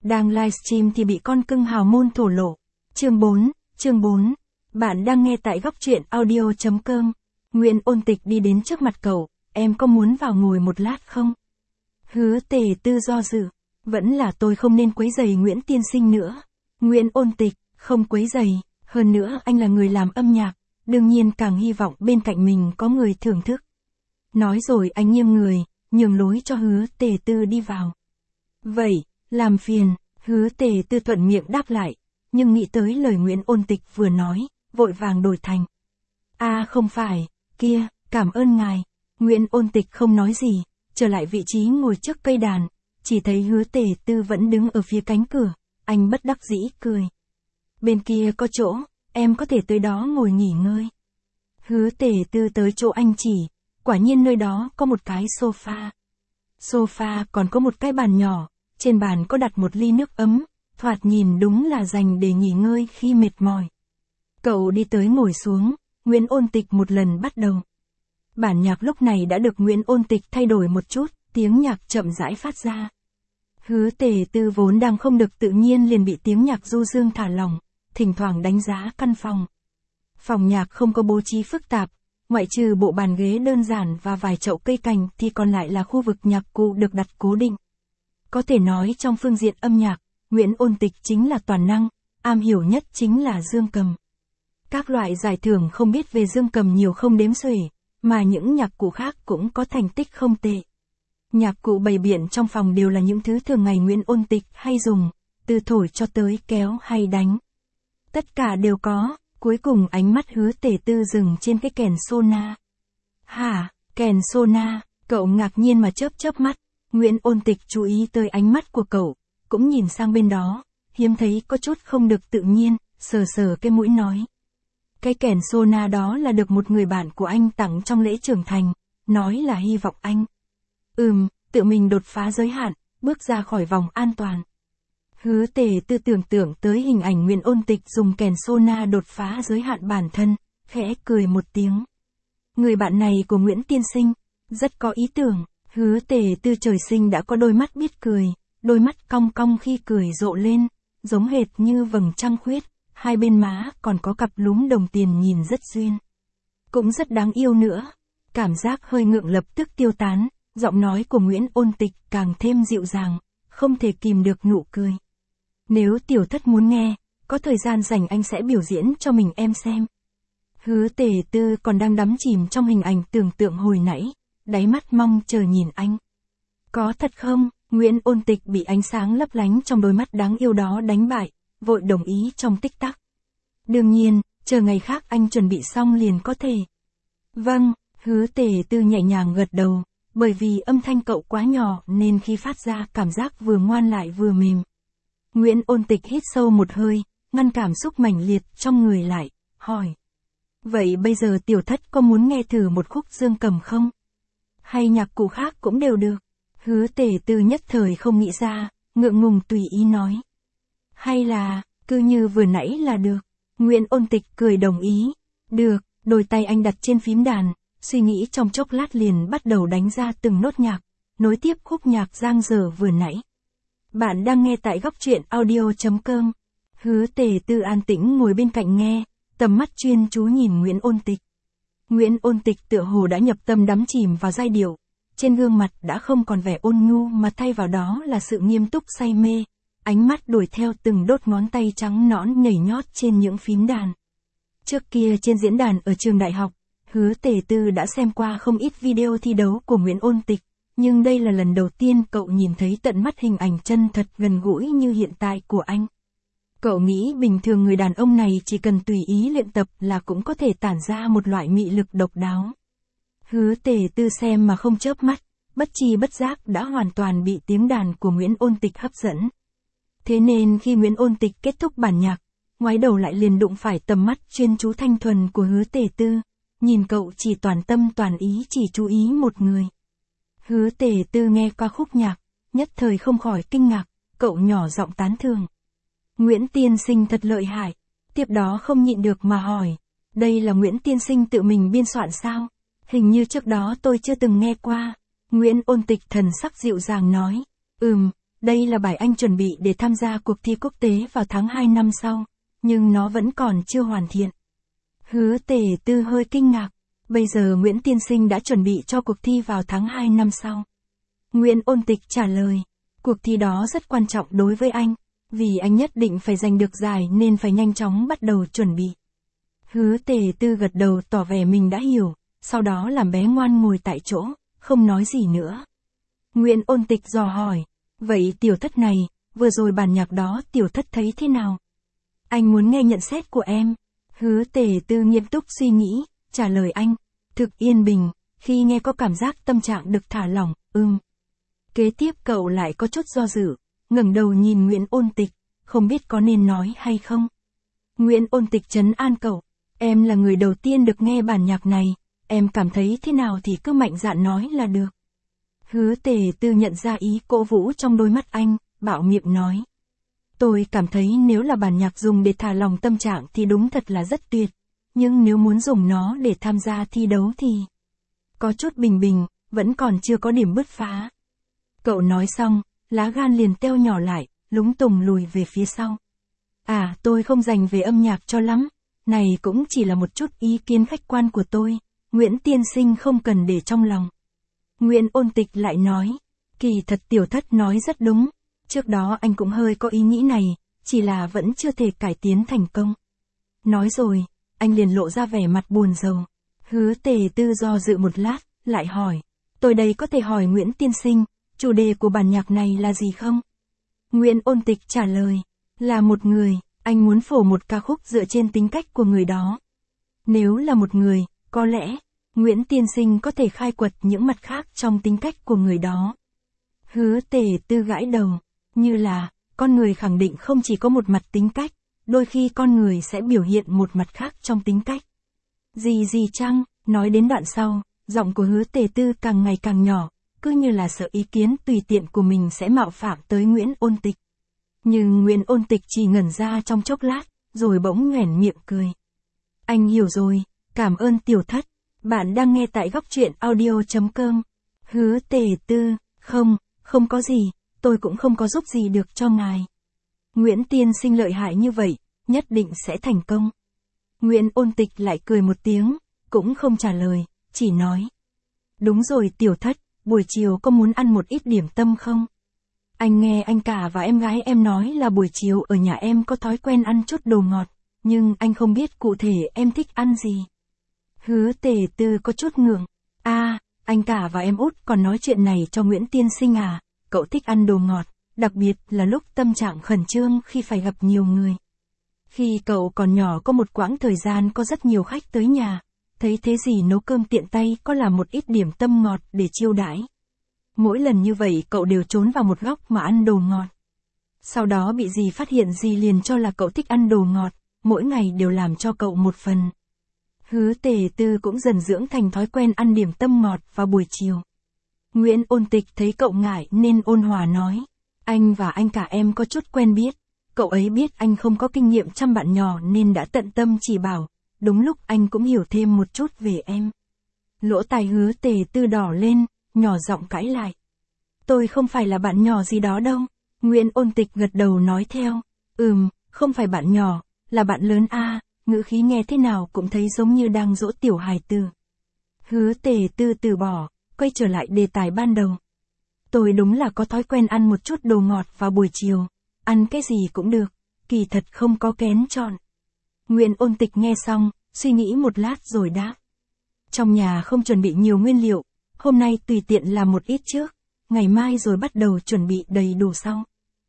Đang livestream thì bị con cưng hào môn thổ lộ. Chương 4. Bạn đang nghe tại góc truyện audio.com. Nguyễn Ôn Tịch đi đến trước mặt cậu, em có muốn vào ngồi một lát không? Hứa Tề Tư do dự. Vẫn là tôi không nên quấy rầy Nguyễn tiên sinh nữa. Nguyễn Ôn Tịch, không quấy rầy, hơn nữa anh là người làm âm nhạc, đương nhiên càng hy vọng bên cạnh mình có người thưởng thức. Nói rồi anh nghiêng người, nhường lối cho Hứa Tề Tư đi vào. Vậy, làm phiền, Hứa Tề Tư thuận miệng đáp lại, nhưng nghĩ tới lời Nguyễn Ôn Tịch vừa nói, vội vàng đổi thành. Không phải, kia, cảm ơn ngài. Nguyễn Ôn Tịch không nói gì, trở lại vị trí ngồi trước cây đàn, chỉ thấy Hứa Tề Tư vẫn đứng ở phía cánh cửa, anh bất đắc dĩ cười. Bên kia có chỗ, em có thể tới đó ngồi nghỉ ngơi. Hứa Tề Tư tới chỗ anh chỉ, quả nhiên nơi đó có một cái sofa. Sofa còn có một cái bàn nhỏ, trên bàn có đặt một ly nước ấm, thoạt nhìn đúng là dành để nghỉ ngơi khi mệt mỏi. Cậu đi tới ngồi xuống, Nguyễn Ôn Tịch một lần bắt đầu. Bản nhạc lúc này đã được Nguyễn Ôn Tịch thay đổi một chút, tiếng nhạc chậm rãi phát ra. Hứa Tề Tư vốn đang không được tự nhiên liền bị tiếng nhạc du dương thả lỏng, thỉnh thoảng đánh giá căn phòng. Phòng nhạc không có bố trí phức tạp, ngoại trừ bộ bàn ghế đơn giản và vài chậu cây cảnh thì còn lại là khu vực nhạc cụ được đặt cố định. Có thể nói trong phương diện âm nhạc, Nguyễn Ôn Tịch chính là toàn năng, am hiểu nhất chính là dương cầm. Các loại giải thưởng không biết về dương cầm nhiều không đếm xuể, mà những nhạc cụ khác cũng có thành tích không tệ. Nhạc cụ bày biện trong phòng đều là những thứ thường ngày Nguyễn Ôn Tịch hay dùng, từ thổi cho tới kéo hay đánh. Tất cả đều có, cuối cùng ánh mắt Hứa Tề Tư dừng trên cái kèn sona. Hả, kèn sona, cậu ngạc nhiên mà chớp mắt, Nguyễn Ôn Tịch chú ý tới ánh mắt của cậu, cũng nhìn sang bên đó, hiếm thấy có chút không được tự nhiên, sờ cái mũi nói. Cái kèn sona đó là được một người bạn của anh tặng trong lễ trưởng thành, nói là hy vọng anh. Tự mình đột phá giới hạn, bước ra khỏi vòng an toàn. Hứa Tề Tư tưởng tượng tới hình ảnh Nguyễn Ôn Tịch dùng kèn sona đột phá giới hạn bản thân, khẽ cười một tiếng. Người bạn này của Nguyễn tiên sinh, rất có ý tưởng. Hứa Tề Tư trời sinh đã có đôi mắt biết cười, đôi mắt cong cong khi cười rộ lên, giống hệt như vầng trăng khuyết, hai bên má còn có cặp lúm đồng tiền nhìn rất duyên. Cũng rất đáng yêu nữa. Cảm giác hơi ngượng lập tức tiêu tán, giọng nói của Nguyễn Ôn Tịch càng thêm dịu dàng, không thể kìm được nụ cười. Nếu tiểu thất muốn nghe, có thời gian rảnh anh sẽ biểu diễn cho mình em xem. Hứa Tề Tư còn đang đắm chìm trong hình ảnh tưởng tượng hồi nãy, đáy mắt mong chờ nhìn anh. Có thật không? Nguyễn Ôn Tịch bị ánh sáng lấp lánh trong đôi mắt đáng yêu đó đánh bại, vội đồng ý trong tích tắc. Đương nhiên, chờ ngày khác anh chuẩn bị xong liền có thể. Vâng, Hứa Tề Tư nhẹ nhàng gật đầu, bởi vì âm thanh cậu quá nhỏ nên khi phát ra cảm giác vừa ngoan lại vừa mềm. Nguyễn Ôn Tịch hít sâu một hơi, ngăn cảm xúc mãnh liệt trong người lại, hỏi. Vậy bây giờ tiểu thất có muốn nghe thử một khúc dương cầm không? Hay nhạc cụ khác cũng đều được. Hứa Tề Tư nhất thời không nghĩ ra, ngượng ngùng tùy ý nói. Hay là, cứ như vừa nãy là được. Nguyễn Ôn Tịch cười đồng ý. Được, đôi tay anh đặt trên phím đàn, suy nghĩ trong chốc lát liền bắt đầu đánh ra từng nốt nhạc, nối tiếp khúc nhạc giang dở vừa nãy. Bạn đang nghe tại góc truyện audio.com. Hứa Tề Tư an tĩnh ngồi bên cạnh nghe, tầm mắt chuyên chú nhìn Nguyễn Ôn Tịch. Nguyễn Ôn Tịch tựa hồ đã nhập tâm đắm chìm vào giai điệu, trên gương mặt đã không còn vẻ ôn nhu mà thay vào đó là sự nghiêm túc say mê, ánh mắt đuổi theo từng đốt ngón tay trắng nõn nhảy nhót trên những phím đàn. Trước kia trên diễn đàn ở trường đại học, Hứa Tề Tư đã xem qua không ít video thi đấu của Nguyễn Ôn Tịch, nhưng đây là lần đầu tiên cậu nhìn thấy tận mắt hình ảnh chân thật gần gũi như hiện tại của anh. Cậu nghĩ bình thường người đàn ông này chỉ cần tùy ý luyện tập là cũng có thể tản ra một loại mị lực độc đáo. Hứa Tề Tư xem mà không chớp mắt, bất tri bất giác đã hoàn toàn bị tiếng đàn của Nguyễn Ôn Tịch hấp dẫn. Thế nên khi Nguyễn Ôn Tịch kết thúc bản nhạc, ngoái đầu lại liền đụng phải tầm mắt chuyên chú thanh thuần của Hứa Tề Tư, nhìn cậu chỉ toàn tâm toàn ý chỉ chú ý một người. Hứa Tề Tư nghe qua khúc nhạc, nhất thời không khỏi kinh ngạc, cậu nhỏ giọng tán thưởng. Nguyễn tiên sinh thật lợi hại. Tiếp đó không nhịn được mà hỏi, đây là Nguyễn tiên sinh tự mình biên soạn sao? Hình như trước đó tôi chưa từng nghe qua. Nguyễn Ôn Tịch thần sắc dịu dàng nói, đây là bài anh chuẩn bị để tham gia cuộc thi quốc tế vào tháng 2 năm sau, nhưng nó vẫn còn chưa hoàn thiện. Hứa Tề Tư hơi kinh ngạc, bây giờ Nguyễn tiên sinh đã chuẩn bị cho cuộc thi vào tháng 2 năm sau. Nguyễn Ôn Tịch trả lời, cuộc thi đó rất quan trọng đối với anh, vì anh nhất định phải giành được giải nên phải nhanh chóng bắt đầu chuẩn bị. Hứa Tề Tư gật đầu tỏ vẻ mình đã hiểu, sau đó làm bé ngoan ngồi tại chỗ, không nói gì nữa. Nguyễn Ôn Tịch dò hỏi, vậy tiểu thất này, vừa rồi bản nhạc đó tiểu thất thấy thế nào? Anh muốn nghe nhận xét của em. Hứa Tề Tư nghiêm túc suy nghĩ, trả lời anh, thực yên bình, khi nghe có cảm giác tâm trạng được thả lỏng, Kế tiếp cậu lại có chút do dự, ngẩng đầu nhìn Nguyễn Ôn Tịch, không biết có nên nói hay không. Nguyễn Ôn Tịch trấn an cậu, em là người đầu tiên được nghe bản nhạc này, em cảm thấy thế nào thì cứ mạnh dạn nói là được. Hứa Tề Tư nhận ra ý cổ vũ trong đôi mắt anh, bạo miệng nói. Tôi cảm thấy nếu là bản nhạc dùng để thả lòng tâm trạng thì đúng thật là rất tuyệt, nhưng nếu muốn dùng nó để tham gia thi đấu thì có chút bình bình, vẫn còn chưa có điểm bứt phá. Cậu nói xong, lá gan liền teo nhỏ lại, lúng tùng lùi về phía sau. Tôi không dành về âm nhạc cho lắm, này cũng chỉ là một chút ý kiến khách quan của tôi, Nguyễn tiên sinh không cần để trong lòng. Nguyễn Ôn Tịch lại nói, kỳ thật tiểu thất nói rất đúng, trước đó anh cũng hơi có ý nghĩ này, chỉ là vẫn chưa thể cải tiến thành công. Nói rồi, anh liền lộ ra vẻ mặt buồn rầu. Hứa Tề Tư do dự một lát, lại hỏi, tôi đây có thể hỏi Nguyễn tiên sinh, chủ đề của bản nhạc này là gì không? Nguyễn Ôn Tịch trả lời, là một người, anh muốn phổ một ca khúc dựa trên tính cách của người đó. Nếu là một người, có lẽ, Nguyễn tiên sinh có thể khai quật những mặt khác trong tính cách của người đó. Hứa Tề Tư gãi đầu, như là, con người khẳng định không chỉ có một mặt tính cách, đôi khi con người sẽ biểu hiện một mặt khác trong tính cách. Gì chăng, nói đến đoạn sau, giọng của Hứa Tề Tư càng ngày càng nhỏ, cứ như là sợ ý kiến tùy tiện của mình sẽ mạo phạm tới Nguyễn Ôn Tịch. Nhưng Nguyễn Ôn Tịch chỉ ngẩn ra trong chốc lát, rồi bỗng nhoẻn miệng cười. Anh hiểu rồi, cảm ơn tiểu thất. Bạn đang nghe tại góc truyện audio.com. Hứa Tề Tư, không có gì, tôi cũng không có giúp gì được cho ngài. Nguyễn tiên sinh lợi hại như vậy, nhất định sẽ thành công. Nguyễn Ôn Tịch lại cười một tiếng, cũng không trả lời, chỉ nói. Đúng rồi tiểu thất, buổi chiều có muốn ăn một ít điểm tâm không? Anh nghe anh cả và em gái em nói là buổi chiều ở nhà em có thói quen ăn chút đồ ngọt, nhưng anh không biết cụ thể em thích ăn gì. Hứa Tề Tư có chút ngượng. Anh cả và em út còn nói chuyện này cho Nguyễn tiên sinh à, cậu thích ăn đồ ngọt, đặc biệt là lúc tâm trạng khẩn trương khi phải gặp nhiều người. Khi cậu còn nhỏ có một quãng thời gian có rất nhiều khách tới nhà, thấy thế gì nấu cơm tiện tay có làm một ít điểm tâm ngọt để chiêu đãi. Mỗi lần như vậy cậu đều trốn vào một góc mà ăn đồ ngọt. Sau đó bị dì phát hiện dì liền cho là cậu thích ăn đồ ngọt, mỗi ngày đều làm cho cậu một phần. Hứa Tề Tư cũng dần dưỡng thành thói quen ăn điểm tâm ngọt vào buổi chiều. Nguyễn Ôn Tịch thấy cậu ngại nên ôn hòa nói, anh và anh cả em có chút quen biết, cậu ấy biết anh không có kinh nghiệm chăm bạn nhỏ nên đã tận tâm chỉ bảo, đúng lúc anh cũng hiểu thêm một chút về em. Lỗ tai Hứa Tề Tư đỏ lên, nhỏ giọng cãi lại. Tôi không phải là bạn nhỏ gì đó đâu. Nguyễn Ôn Tịch gật đầu nói theo, không phải bạn nhỏ, là bạn lớn ngữ khí nghe thế nào cũng thấy giống như đang dỗ tiểu hài tử. Hứa Tề Tư từ bỏ, quay trở lại đề tài ban đầu. Tôi đúng là có thói quen ăn một chút đồ ngọt vào buổi chiều, ăn cái gì cũng được, kỳ thật không có kén chọn. Nguyễn Ôn Tịch nghe xong, suy nghĩ một lát rồi đáp. Trong nhà không chuẩn bị nhiều nguyên liệu, hôm nay tùy tiện làm một ít trước, ngày mai rồi bắt đầu chuẩn bị đầy đủ sau.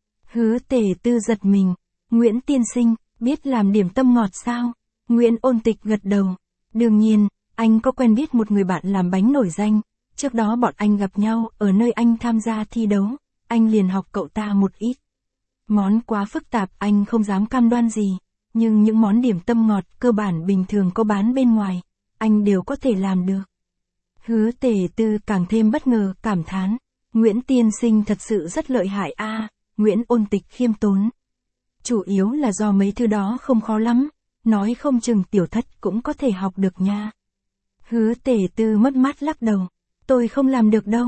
Hứa Tề Tư giật mình, Nguyễn tiên sinh, biết làm điểm tâm ngọt sao? Nguyễn Ôn Tịch gật đầu. Đương nhiên, anh có quen biết một người bạn làm bánh nổi danh, trước đó bọn anh gặp nhau ở nơi anh tham gia thi đấu, anh liền học cậu ta một ít. Món quá phức tạp anh không dám cam đoan gì, nhưng những món điểm tâm ngọt cơ bản bình thường có bán bên ngoài, anh đều có thể làm được. Hứa Tề Tư càng thêm bất ngờ cảm thán, Nguyễn tiên sinh thật sự rất lợi hại Nguyễn Ôn Tịch khiêm tốn. Chủ yếu là do mấy thứ đó không khó lắm, nói không chừng tiểu thất cũng có thể học được nha. Hứa Tề Tư mất mát lắc đầu, tôi không làm được đâu,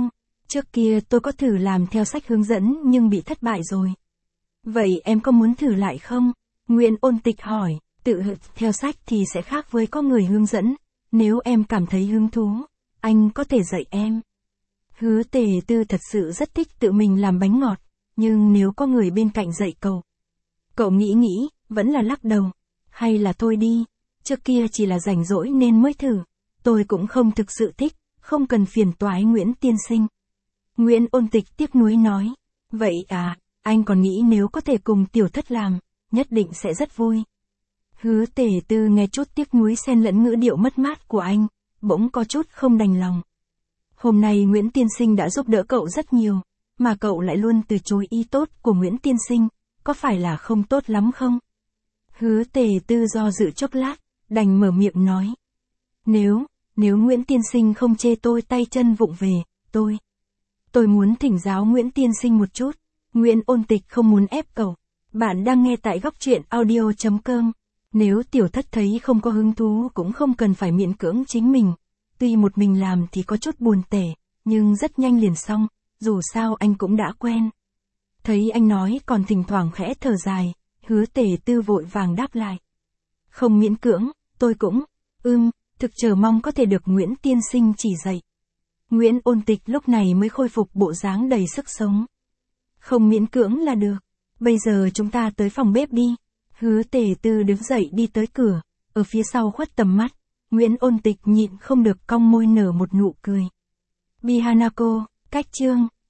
Trước kia tôi có thử làm theo sách hướng dẫn nhưng bị thất bại rồi. Vậy em có muốn thử lại không? Nguyễn Ôn Tịch hỏi, tự theo sách thì sẽ khác với có người hướng dẫn. Nếu em cảm thấy hứng thú, anh có thể dạy em. Hứa Tề Tư thật sự rất thích tự mình làm bánh ngọt, nhưng nếu có người bên cạnh dạy cậu nghĩ, vẫn là lắc đầu. Hay là thôi đi, trước kia chỉ là rảnh rỗi nên mới thử. Tôi cũng không thực sự thích, không cần phiền toái Nguyễn tiên sinh. Nguyễn Ôn Tịch tiếc nuối nói. Vậy à, anh còn nghĩ nếu có thể cùng tiểu thất làm, nhất định sẽ rất vui. Hứa Tề Tư nghe chút tiếc nuối xen lẫn ngữ điệu mất mát của anh, bỗng có chút không đành lòng. Hôm nay Nguyễn tiên sinh đã giúp đỡ cậu rất nhiều, mà cậu lại luôn từ chối ý tốt của Nguyễn tiên sinh, có phải là không tốt lắm không? Hứa Tề Tư do dự chốc lát, đành mở miệng nói. Nếu Nguyễn tiên sinh không chê tôi tay chân vụng về, tôi muốn thỉnh giáo Nguyễn tiên sinh một chút. Nguyễn Ôn Tịch không muốn ép cậu. Bạn đang nghe tại góc truyện audio.com. Nếu tiểu thất thấy không có hứng thú cũng không cần phải miễn cưỡng chính mình. Tuy một mình làm thì có chút buồn tẻ, nhưng rất nhanh liền xong, dù sao anh cũng đã quen. Thấy anh nói còn thỉnh thoảng khẽ thở dài, Hứa Tề Tư vội vàng đáp lại. Không miễn cưỡng, tôi cũng, thực chờ mong có thể được Nguyễn tiên sinh chỉ dạy. Nguyễn Ôn Tịch lúc này mới khôi phục bộ dáng đầy sức sống. Không miễn cưỡng là được. Bây giờ chúng ta tới phòng bếp đi. Hứa Tề Tư đứng dậy đi tới cửa, ở phía sau khuất tầm mắt. Nguyễn Ôn Tịch nhịn không được cong môi nở một nụ cười. Bi Hanako, cách chương.